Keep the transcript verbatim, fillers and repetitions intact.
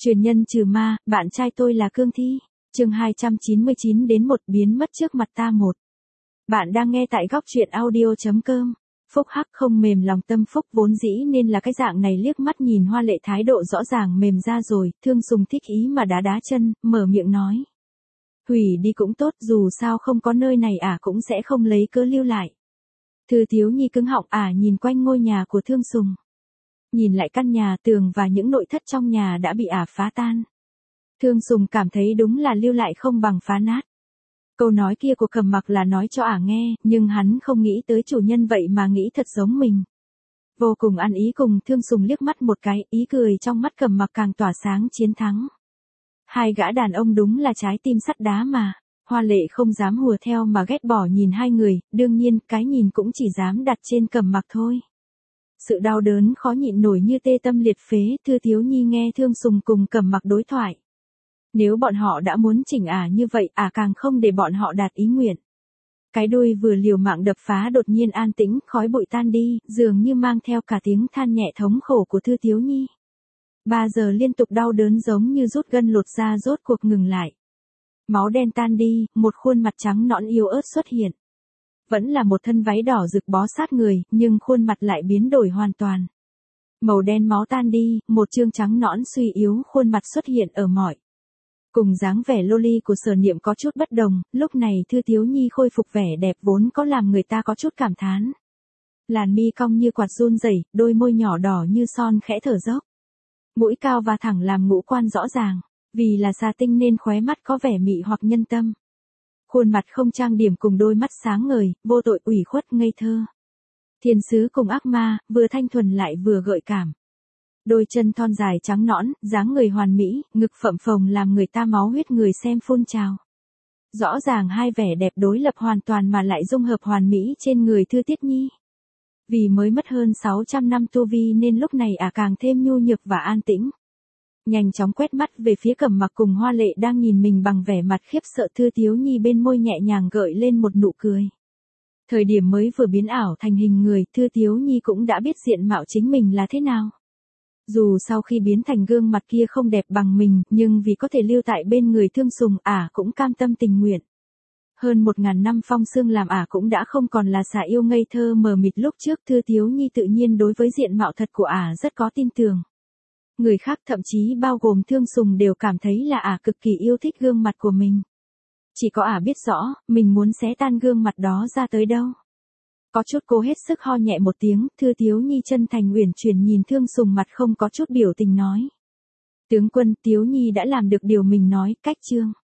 Truyền nhân trừ ma, bạn trai tôi là Cương Thi. Chương hai trăm chín mươi chín đến một biến mất trước mặt ta một. Bạn đang nghe tại góc truyện audio chấm com. Phúc hắc không mềm lòng tâm Phúc vốn dĩ nên là cái dạng này, liếc mắt nhìn Hoa Lệ thái độ rõ ràng mềm ra rồi, Thương Sùng thích ý mà đá đá chân, mở miệng nói. Hủy đi cũng tốt, dù sao không có nơi này ả à cũng sẽ không lấy cớ lưu lại. Thư Thiếu Nhi cứng họng ả à nhìn quanh ngôi nhà của Thương Sùng. Nhìn lại căn nhà, tường và những nội thất trong nhà đã bị ả à phá tan. Thương Sùng cảm thấy đúng là lưu lại không bằng phá nát. Câu nói kia của Cầm Mặc là nói cho ả à nghe, nhưng hắn không nghĩ tới chủ nhân vậy mà nghĩ thật giống mình. Vô cùng ăn ý cùng Thương Sùng liếc mắt một cái, ý cười trong mắt Cầm Mặc càng tỏa sáng chiến thắng. Hai gã đàn ông đúng là trái tim sắt đá mà. Hoa Lệ không dám hùa theo mà ghét bỏ nhìn hai người, đương nhiên cái nhìn cũng chỉ dám đặt trên Cầm Mặc thôi. Sự đau đớn khó nhịn nổi như tê tâm liệt phế, Thư Thiếu Nhi nghe Thương Sùng cùng Cầm Mặc đối thoại. Nếu bọn họ đã muốn chỉnh ả à như vậy, ả à càng không để bọn họ đạt ý nguyện. Cái đuôi vừa liều mạng đập phá đột nhiên an tĩnh, khói bụi tan đi, dường như mang theo cả tiếng than nhẹ thống khổ của Thư Thiếu Nhi. Ba giờ liên tục đau đớn giống như rút gân lột da rốt cuộc ngừng lại. Máu đen tan đi, một khuôn mặt trắng nõn yếu ớt xuất hiện. Vẫn là một thân váy đỏ rực bó sát người, nhưng khuôn mặt lại biến đổi hoàn toàn. Màu đen máu tan đi, một trương trắng nõn suy yếu khuôn mặt xuất hiện ở mọi. Cùng dáng vẻ loli của Sở Niệm có chút bất đồng, lúc này Thư Thiếu Nhi khôi phục vẻ đẹp vốn có làm người ta có chút cảm thán. Làn mi cong như quạt run rẩy, đôi môi nhỏ đỏ như son khẽ thở dốc. Mũi cao và thẳng làm ngũ quan rõ ràng, vì là xà tinh nên khóe mắt có vẻ mị hoặc nhân tâm. Khuôn mặt không trang điểm cùng đôi mắt sáng ngời, vô tội ủy khuất ngây thơ. Thiên sứ cùng ác ma, vừa thanh thuần lại vừa gợi cảm. Đôi chân thon dài trắng nõn, dáng người hoàn mỹ, ngực phập phồng làm người ta máu huyết người xem phun trào. Rõ ràng hai vẻ đẹp đối lập hoàn toàn mà lại dung hợp hoàn mỹ trên người Thư Tiết Nhi. Vì mới mất hơn sáu trăm năm tu vi nên lúc này ả à càng thêm nhu nhược và an tĩnh. Nhanh chóng quét mắt về phía Cầm Mặc cùng Hoa Lệ đang nhìn mình bằng vẻ mặt khiếp sợ, Thư Thiếu Nhi bên môi nhẹ nhàng gợi lên một nụ cười. Thời điểm mới vừa biến ảo thành hình người, Thư Thiếu Nhi cũng đã biết diện mạo chính mình là thế nào. Dù sau khi biến thành gương mặt kia không đẹp bằng mình, nhưng vì có thể lưu tại bên người Thương Sùng, ả à cũng cam tâm tình nguyện. Hơn một ngàn năm phong xương làm ả à cũng đã không còn là xà yêu ngây thơ mờ mịt lúc trước. Thư Thiếu Nhi tự nhiên đối với diện mạo thật của ả à rất có tin tưởng. Người khác thậm chí bao gồm Thương Sùng đều cảm thấy là ả à cực kỳ yêu thích gương mặt của mình. Chỉ có ả à biết rõ, mình muốn xé tan gương mặt đó ra tới đâu. Có chút cố hết sức ho nhẹ một tiếng, Thư Thiếu Nhi chân thành uyển chuyển nhìn Thương Sùng, mặt không có chút biểu tình nói. Tướng quân, Thiếu Nhi đã làm được điều mình nói, cách chương.